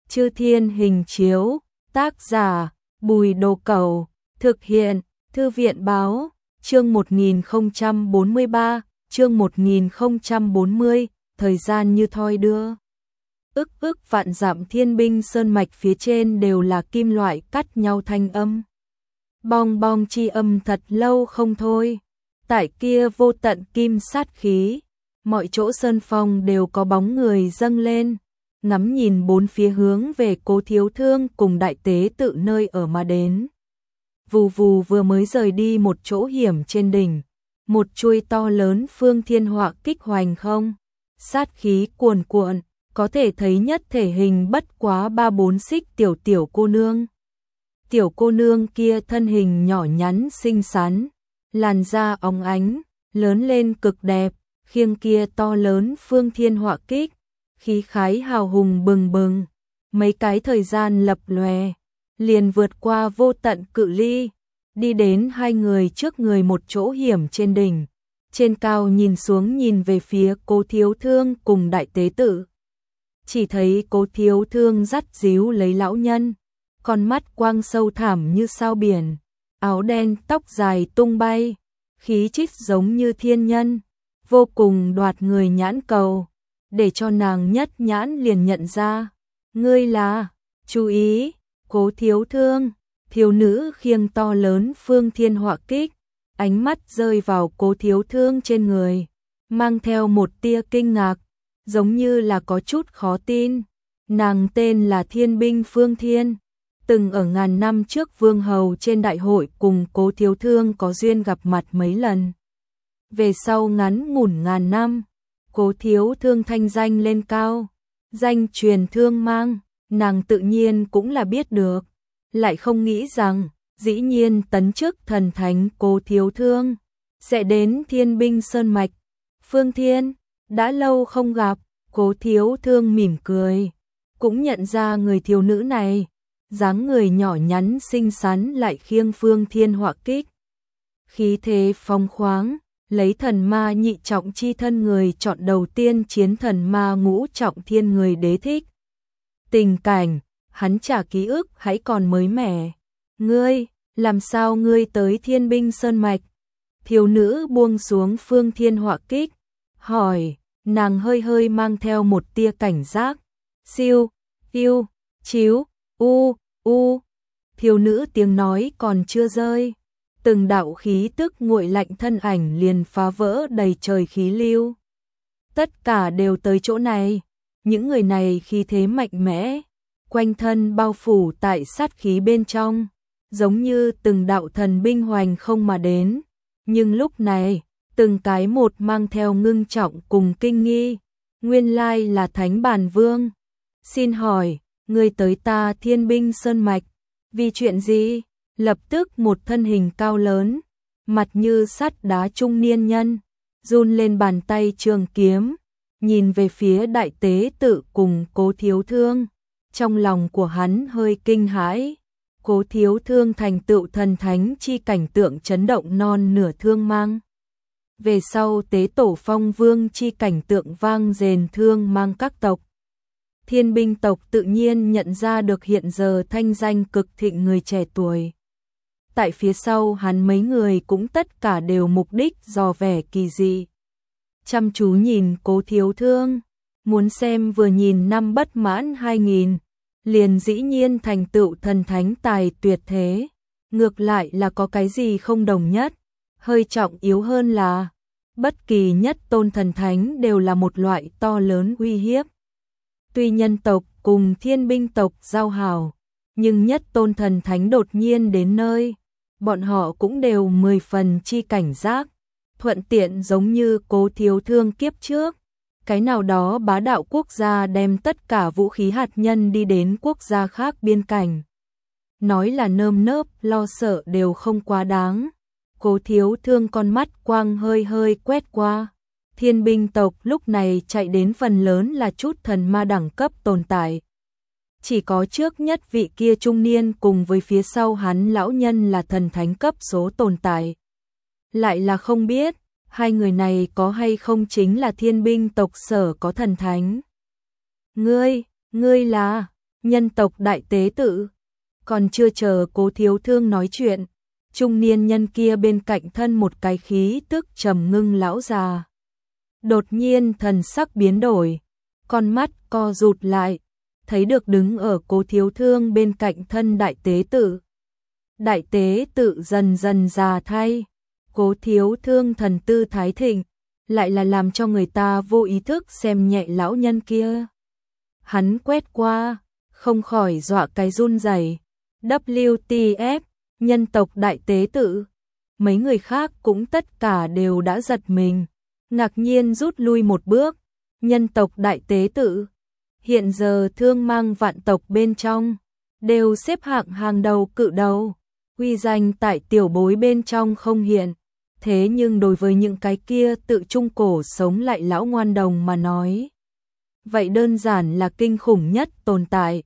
Chư Thiên Hình Chiếu, tác giả Bùi Đồ Cẩu, thực hiện Thư viện Báo, chương 1043, chương 1040, thời gian như thoi đưa. Ức vạn dặm thiên binh sơn mạch phía trên đều là kim loại cắt nhau thanh âm. Bong bong chi âm thật lâu không thôi. Tại kia vô tận kim sát khí, mọi chỗ sơn phong đều có bóng người dâng lên, ngắm nhìn bốn phía hướng về Cố Thiếu Thương cùng đại tế tự nơi ở mà đến. Vù vù vừa mới rời đi một chỗ hiểm trên đỉnh, một chuôi to lớn phương thiên họa kích hoành không, sát khí cuồn cuộn, có thể thấy nhất thể hình bất quá 3-4 xích tiểu cô nương. Tiểu cô nương kia thân hình nhỏ nhắn xinh xắn, làn da óng ánh, lớn lên cực đẹp, khiêng kia to lớn phương thiên họa kích, khí khái hào hùng bừng bừng, mấy cái thời gian lập lòe, liền vượt qua vô tận cự ly, đi đến hai người trước người một chỗ hiểm trên đỉnh, trên cao nhìn xuống nhìn về phía Cố Thiếu Thương cùng đại tế tự. Chỉ thấy Cố Thiếu Thương dắt díu lấy lão nhân, con mắt quang sâu thẳm như sao biển, áo đen tóc dài tung bay, khí chất giống như thiên nhân, vô cùng đoạt người nhãn cầu, để cho nàng nhất nhãn liền nhận ra, ngươi là, chú ý, Cố Thiếu Thương. Thiếu nữ khiêng to lớn phương thiên họa kích, ánh mắt rơi vào Cố Thiếu Thương trên người, mang theo một tia kinh ngạc, giống như là có chút khó tin. Nàng tên là Thiên Binh Phương Thiên, từng ở ngàn năm trước vương hầu trên đại hội cùng Cố Thiếu Thương có duyên gặp mặt mấy lần. Về sau ngắn ngủn ngàn năm, Cố Thiếu Thương thanh danh lên cao, danh truyền thương mang, nàng tự nhiên cũng là biết được. Lại không nghĩ rằng, dĩ nhiên tấn chức thần thánh Cố Thiếu Thương, sẽ đến Thiên Binh Sơn Mạch. Phương Thiên, đã lâu không gặp, Cố Thiếu Thương mỉm cười, cũng nhận ra người thiếu nữ này, dáng người nhỏ nhắn xinh xắn lại khiêng phương thiên họa kích. Khí thế phong khoáng, lấy thần ma nhị trọng chi thân người chọn đầu tiên chiến thần ma ngũ trọng thiên người đế thích. Tình cảnh hắn trả ký ức hãy còn mới mẻ. Ngươi, làm sao ngươi tới Thiên Binh Sơn Mạch? Thiếu nữ buông xuống phương thiên họa kích, hỏi, nàng hơi hơi mang theo một tia cảnh giác. Siêu, yêu, chiếu, u. Thiếu nữ tiếng nói còn chưa rơi. Từng đạo khí tức nguội lạnh thân ảnh liền phá vỡ đầy trời khí lưu. Tất cả đều tới chỗ này. Những người này khí thế mạnh mẽ, quanh thân bao phủ tại sát khí bên trong, giống như từng đạo thần binh hoành không mà đến. Nhưng lúc này, từng cái một mang theo ngưng trọng cùng kinh nghi. Nguyên lai là Thánh Bàn Vương. Xin hỏi, người tới ta Thiên Binh Sơn Mạch, vì chuyện gì? Lập tức một thân hình cao lớn, mặt như sắt đá trung niên nhân, run lên bàn tay trường kiếm, nhìn về phía đại tế tự cùng Cố Thiếu Thương. Trong lòng của hắn hơi kinh hãi, Cố Thiếu Thương thành tựu thần thánh chi cảnh tượng chấn động non nửa thương mang. Về sau tế tổ phong vương chi cảnh tượng vang rền thương mang các tộc. Thiên binh tộc tự nhiên nhận ra được hiện giờ thanh danh cực thịnh người trẻ tuổi. Tại phía sau hắn mấy người cũng tất cả đều mục đích dò vẻ kỳ dị. Chăm chú nhìn Cố Thiếu Thương, muốn xem vừa nhìn năm bất mãn 2000, liền dĩ nhiên thành tựu thần thánh tài tuyệt thế. Ngược lại là có cái gì không đồng nhất, hơi trọng yếu hơn là, bất kỳ nhất tôn thần thánh đều là một loại to lớn uy hiếp. Tuy nhân tộc cùng thiên binh tộc giao hảo, nhưng nhất tôn thần thánh đột nhiên đến nơi, bọn họ cũng đều 10 phần chi cảnh giác, thuận tiện giống như Cố Thiếu Thương kiếp trước. Cái nào đó bá đạo quốc gia đem tất cả vũ khí hạt nhân đi đến quốc gia khác biên cảnh. Nói là nơm nớp lo sợ đều không quá đáng. Cố Thiếu Thương con mắt quang hơi hơi quét qua. Thiên binh tộc lúc này chạy đến phần lớn là chút thần ma đẳng cấp tồn tại. Chỉ có trước nhất vị kia trung niên cùng với phía sau hắn lão nhân là thần thánh cấp số tồn tại. Lại là không biết, hai người này có hay không chính là thiên binh tộc sở có thần thánh. Ngươi là, nhân tộc đại tế tự. Còn chưa chờ Cố Thiếu Thương nói chuyện, trung niên nhân kia bên cạnh thân một cái khí tức trầm ngưng lão già. Đột nhiên thần sắc biến đổi, con mắt co rụt lại, thấy được đứng ở Cố Thiếu Thương bên cạnh thân đại tế tự. Đại tế tự dần dần già thay, Cố Thiếu Thương thần tư thái thịnh, lại là làm cho người ta vô ý thức xem nhẹ lão nhân kia. Hắn quét qua, không khỏi dọa cái run rẩy. WTF, nhân tộc đại tế tự. Mấy người khác cũng tất cả đều đã giật mình, ngạc nhiên rút lui một bước. Nhân tộc đại tế tự, hiện giờ thương mang vạn tộc bên trong, đều xếp hạng hàng đầu cự đầu, uy danh tại tiểu bối bên trong không hiện. Thế nhưng đối với những cái kia tự trung cổ sống lại lão ngoan đồng mà nói, vậy đơn giản là kinh khủng nhất tồn tại.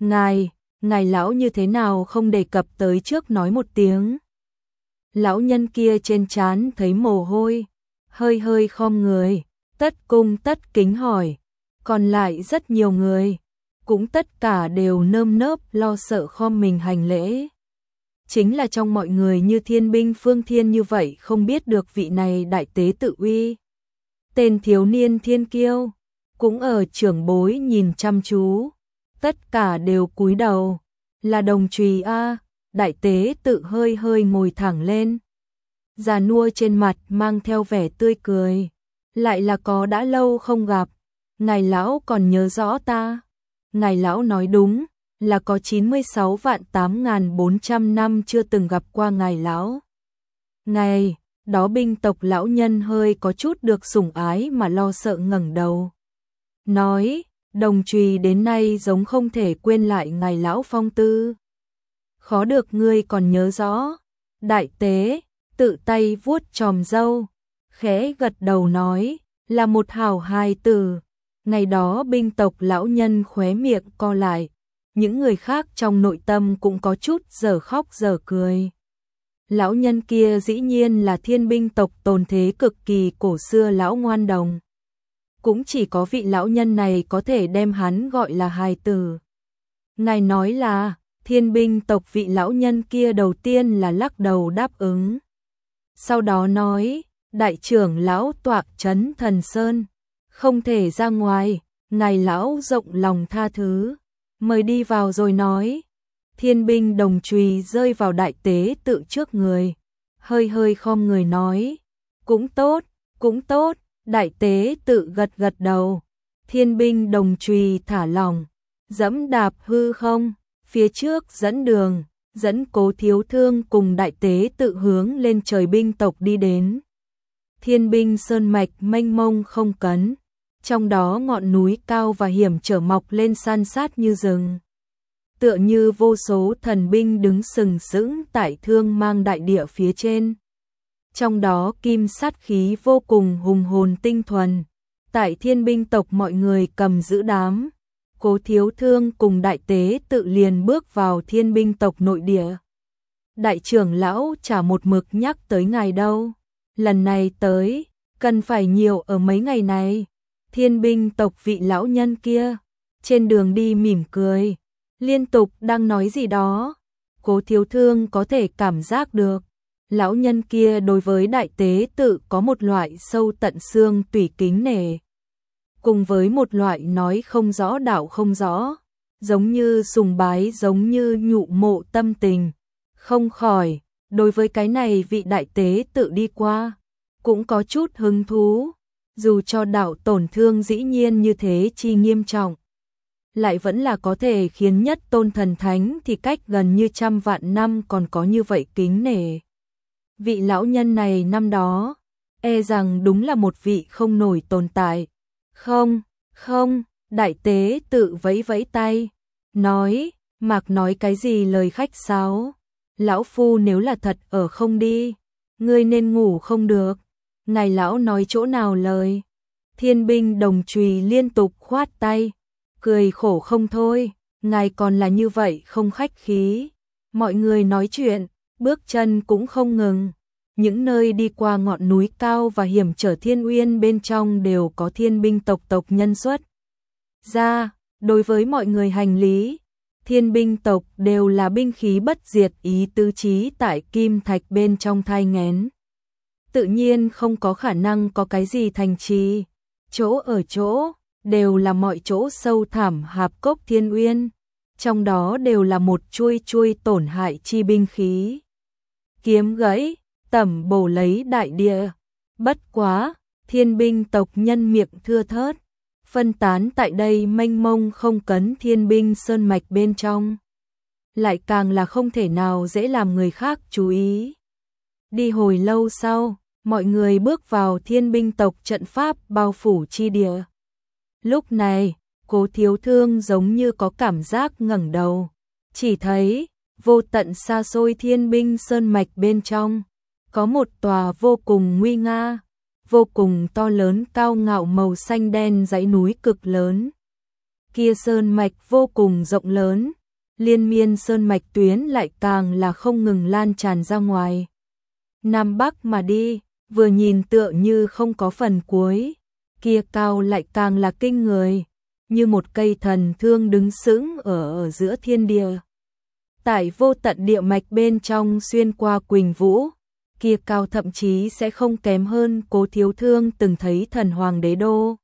Ngài lão như thế nào không đề cập tới trước nói một tiếng. Lão nhân kia trên trán thấy mồ hôi, hơi hơi khom người, tất cung tất kính hỏi. Còn lại rất nhiều người, cũng tất cả đều nơm nớp lo sợ khom mình hành lễ. Chính là trong mọi người như Thiên binh Phương Thiên như vậy không biết được vị này đại tế tự uy. Tên thiếu niên thiên kiêu, cũng ở trưởng bối nhìn chăm chú, tất cả đều cúi đầu. Là đồng trùy a. Đại tế tự hơi hơi ngồi thẳng lên, già nua trên mặt mang theo vẻ tươi cười. Lại là có đã lâu không gặp, ngài lão còn nhớ rõ ta. Ngài lão nói đúng, là có 96 vạn 8.400 năm chưa từng gặp qua ngài lão. Ngày đó binh tộc lão nhân hơi có chút được sủng ái mà lo sợ ngẩng đầu, nói, đồng trùy đến nay giống không thể quên lại ngài lão phong tư. Khó được ngươi còn nhớ rõ. Đại tế tự tay vuốt chòm râu, khẽ gật đầu nói, là một hảo hài tử. Ngày đó binh tộc lão nhân khóe miệng co lại, những người khác trong nội tâm cũng có chút giờ khóc giờ cười. Lão nhân kia dĩ nhiên là thiên binh tộc tồn thế cực kỳ cổ xưa lão ngoan đồng. Cũng chỉ có vị lão nhân này có thể đem hắn gọi là hài tử. Ngài nói là thiên binh tộc, vị lão nhân kia đầu tiên là lắc đầu đáp ứng. Sau đó nói, đại trưởng lão toạc trấn Thần Sơn, không thể ra ngoài, ngài lão rộng lòng tha thứ, mời đi vào rồi nói. Thiên binh đồng trùy rơi vào đại tế tự trước người, hơi hơi khom người nói, cũng tốt, cũng tốt. Đại tế tự gật gật đầu, thiên binh đồng trùy thả lỏng, dẫm đạp hư không, phía trước dẫn đường, dẫn Cố Thiếu Thương cùng đại tế tự hướng lên trời binh tộc đi đến. Thiên binh sơn mạch mênh mông không cấn, trong đó ngọn núi cao và hiểm trở mọc lên san sát như rừng. Tựa như vô số thần binh đứng sừng sững tại thương mang đại địa phía trên. Trong đó kim sát khí vô cùng hùng hồn tinh thuần. Tại thiên binh tộc mọi người cầm giữ đám. Cố Thiếu Thương cùng đại tế tự liền bước vào thiên binh tộc nội địa. Đại trưởng lão chả một mực nhắc tới ngài đâu. Lần này tới, cần phải nhiều ở mấy ngày này. Thiên binh tộc vị lão nhân kia, trên đường đi mỉm cười, liên tục đang nói gì đó. Cố Thiếu Thương có thể cảm giác được. Lão nhân kia đối với đại tế tự có một loại sâu tận xương tủy kính nể, cùng với một loại nói không rõ đạo không rõ, giống như sùng bái giống như nhụ mộ tâm tình. Không khỏi, đối với cái này vị đại tế tự đi qua, cũng có chút hứng thú, dù cho đạo tổn thương dĩ nhiên như thế chi nghiêm trọng, lại vẫn là có thể khiến nhất tôn thần thánh thì cách gần như 100 vạn năm còn có như vậy kính nể. Vị lão nhân này năm đó, e rằng đúng là một vị không nổi tồn tại. Không, đại tế tự vẫy vẫy tay, nói, Mạc nói cái gì lời khách sáo. Lão phu nếu là thật ở không đi, ngươi nên ngủ không được. Ngài lão nói chỗ nào lời. Thiên binh đồng trùy liên tục khoát tay, cười khổ không thôi, ngài còn là như vậy không khách khí. Mọi người nói chuyện, bước chân cũng không ngừng. Những nơi đi qua ngọn núi cao và hiểm trở thiên uyên bên trong đều có thiên binh tộc nhân xuất ra, đối với mọi người hành lý, thiên binh tộc đều là binh khí bất diệt, ý tứ trí tại kim thạch bên trong thai nghén. Tự nhiên không có khả năng có cái gì thành trì, chỗ ở chỗ, đều là mọi chỗ sâu thẳm hạp cốc thiên uyên, trong đó đều là một chuôi chuôi tổn hại chi binh khí. Kiếm gãy, tẩm bổ lấy đại địa, bất quá, thiên binh tộc nhân miệng thưa thớt, phân tán tại đây mênh mông không cấn thiên binh sơn mạch bên trong. Lại càng là không thể nào dễ làm người khác chú ý. Đi hồi lâu sau, mọi người bước vào thiên binh tộc trận pháp bao phủ chi địa. Lúc này, Cố Thiếu Thương giống như có cảm giác ngẩng đầu, chỉ thấy vô tận xa xôi thiên binh sơn mạch bên trong, có một tòa vô cùng nguy nga, vô cùng to lớn cao ngạo màu xanh đen dãy núi cực lớn. Kia sơn mạch vô cùng rộng lớn, liên miên sơn mạch tuyến lại càng là không ngừng lan tràn ra ngoài. Nam Bắc mà đi, vừa nhìn tựa như không có phần cuối, kia cao lại càng là kinh người, như một cây thần thương đứng sững ở giữa thiên địa. Tại vô tận địa mạch bên trong xuyên qua Quỳnh Vũ, kia cao thậm chí sẽ không kém hơn Cố Thiếu Thương từng thấy thần hoàng đế đô.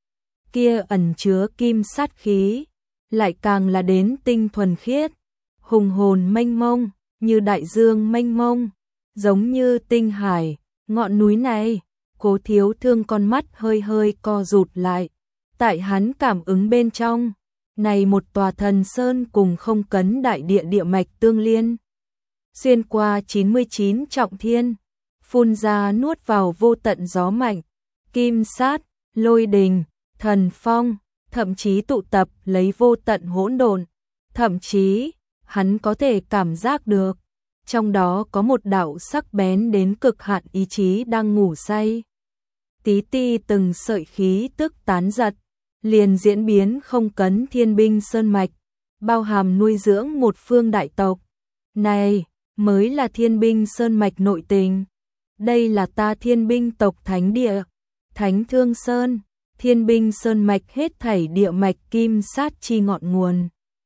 Kia ẩn chứa kim sát khí, lại càng là đến tinh thuần khiết, hùng hồn mênh mông, như đại dương mênh mông, giống như tinh hải. Ngọn núi này, Cố Thiếu Thương con mắt hơi hơi co rụt lại, tại hắn cảm ứng bên trong, này một tòa thần sơn cùng không cấn đại địa địa mạch tương liên. Xuyên qua 99 trọng thiên, phun ra nuốt vào vô tận gió mạnh, kim sát, lôi đình, thần phong, thậm chí tụ tập lấy vô tận hỗn độn, thậm chí, hắn có thể cảm giác được, trong đó có một đạo sắc bén đến cực hạn ý chí đang ngủ say. Tí ti từng sợi khí tức tán giật, liền diễn biến không cấn thiên binh sơn mạch, bao hàm nuôi dưỡng một phương đại tộc. Này, mới là thiên binh sơn mạch nội tình. Đây là ta thiên binh tộc thánh địa, Thánh Thương Sơn, thiên binh sơn mạch hết thảy địa mạch kim sát chi ngọn nguồn.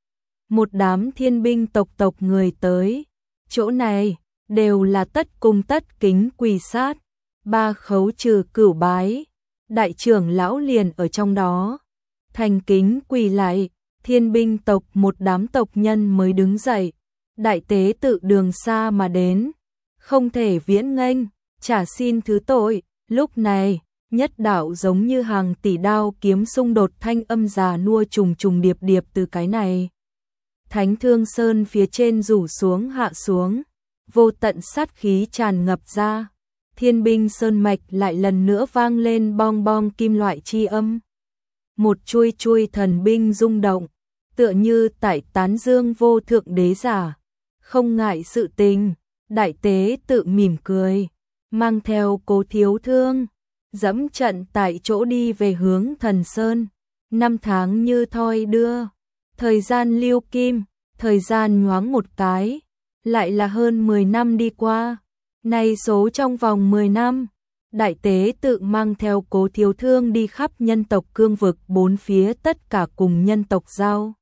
Một đám thiên binh tộc người tới, chỗ này, đều là tất cung tất kính quỳ sát, ba khấu trừ cửu bái, đại trưởng lão liền ở trong đó. Thành kính quỳ lại, thiên binh tộc một đám tộc nhân mới đứng dậy, đại tế tự đường xa mà đến, không thể viễn nghênh, trả xin thứ tội. Lúc này, nhất đạo giống như hàng tỷ đao kiếm xung đột thanh âm già nua trùng trùng điệp điệp từ cái này. Thánh Thương Sơn phía trên rủ xuống hạ xuống, vô tận sát khí tràn ngập ra, thiên binh sơn mạch lại lần nữa vang lên bong bong kim loại chi âm. Một chuôi chuôi thần binh rung động, tựa như tại tán dương vô thượng đế giả, không ngại sự tình, đại tế tự mỉm cười, mang theo Cố Thiếu Thương, dẫm trận tại chỗ đi về hướng Thần Sơn. 5 tháng như thoi đưa, thời gian lưu kim, thời gian nhoáng một cái, lại là hơn 10 năm đi qua. Nay số trong vòng 10 năm, đại tế tự mang theo Cố Thiếu Thương đi khắp nhân tộc cương vực bốn phía, tất cả cùng nhân tộc giao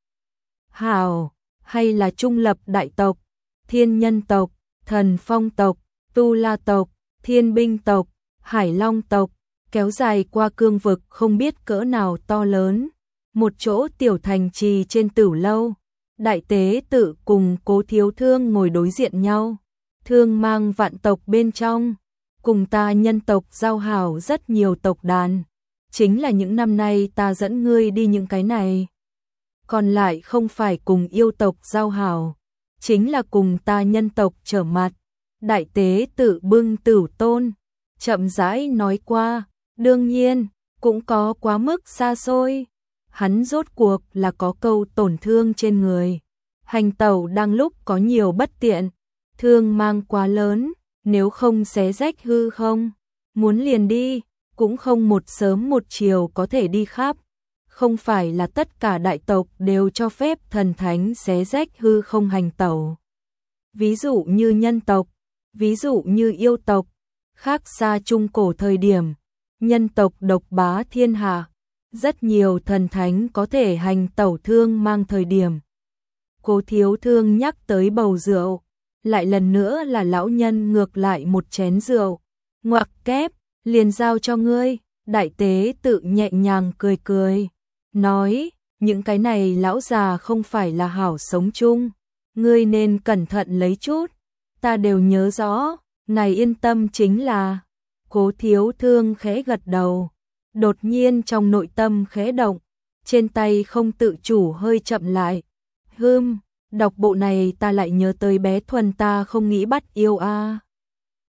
hảo, hay là trung lập đại tộc, thiên nhân tộc, thần phong tộc, tu la tộc, thiên binh tộc, hải long tộc, kéo dài qua cương vực không biết cỡ nào to lớn. Một chỗ tiểu thành trì trên Tử Lâu, đại tế tự cùng Cố Thiếu Thương ngồi đối diện nhau. Thương mang vạn tộc bên trong, cùng ta nhân tộc giao hảo rất nhiều tộc đàn, chính là những năm nay ta dẫn ngươi đi những cái này. Còn lại không phải cùng yêu tộc giao hảo, chính là cùng ta nhân tộc trở mặt. Đại tế tự bưng Tửu Tôn, chậm rãi nói qua, đương nhiên, cũng có quá mức xa xôi. Hắn rốt cuộc là có câu tổn thương trên người, hành tẩu đang lúc có nhiều bất tiện, thương mang quá lớn, nếu không xé rách hư không, muốn liền đi, cũng không một sớm một chiều có thể đi khắp. Không phải là tất cả đại tộc đều cho phép thần thánh xé rách hư không hành tẩu. Ví dụ như nhân tộc, ví dụ như yêu tộc, khác xa trung cổ thời điểm, nhân tộc độc bá thiên hạ, rất nhiều thần thánh có thể hành tẩu thương mang thời điểm. Cố Thiếu Thương nhắc tới bầu rượu, lại lần nữa là lão nhân ngược lại một chén rượu, ngoặc kép, liền giao cho ngươi. Đại tế tự nhẹ nhàng cười cười, nói, những cái này lão già không phải là hảo sống chung, ngươi nên cẩn thận lấy chút, ta đều nhớ rõ, ngài yên tâm chính là. Cố Thiếu Thương khẽ gật đầu, đột nhiên trong nội tâm khẽ động, trên tay không tự chủ hơi chậm lại. Đọc bộ này ta lại nhớ tới bé Thuần ta không nghĩ bắt yêu a.